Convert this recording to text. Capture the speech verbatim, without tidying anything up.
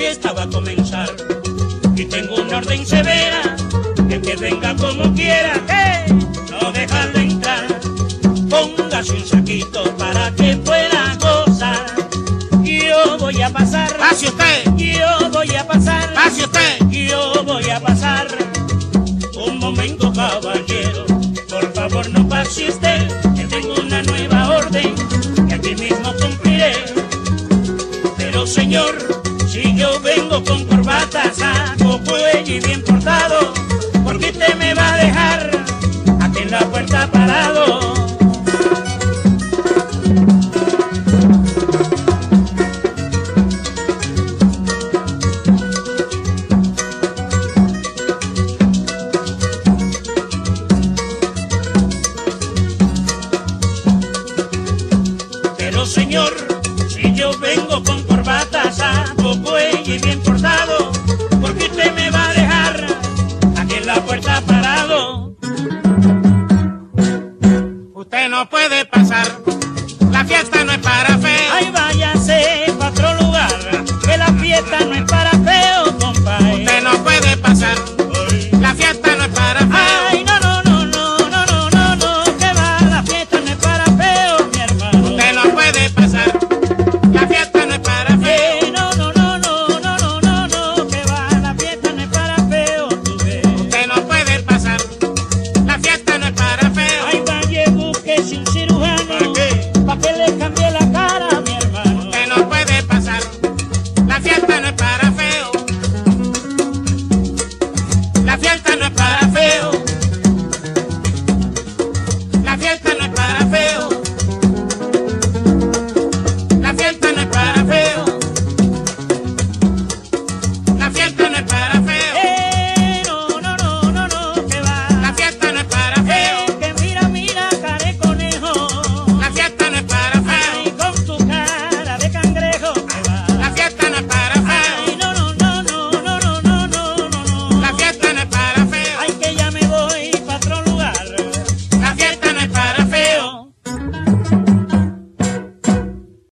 fiesta va a comenzar. Y tengo una orden severa, que el que venga como quiera, que no dejarlo entrar. Póngase un saquito para que pueda gozar. Yo voy a pasar. Pase usted. Yo voy a pasar. Pase usted. Yo voy a pasar. Un momento, caballero, por favor no pase usted, que tengo una nueva orden que aquí mismo cumpliré. Pero señor, si yo vengo con corbata, saco, cuello y bien portado, ¿por qué usted me va a dejar aquí en la puerta parado? Pero señor, si yo vengo con corbata, saco, cuello y bien portado,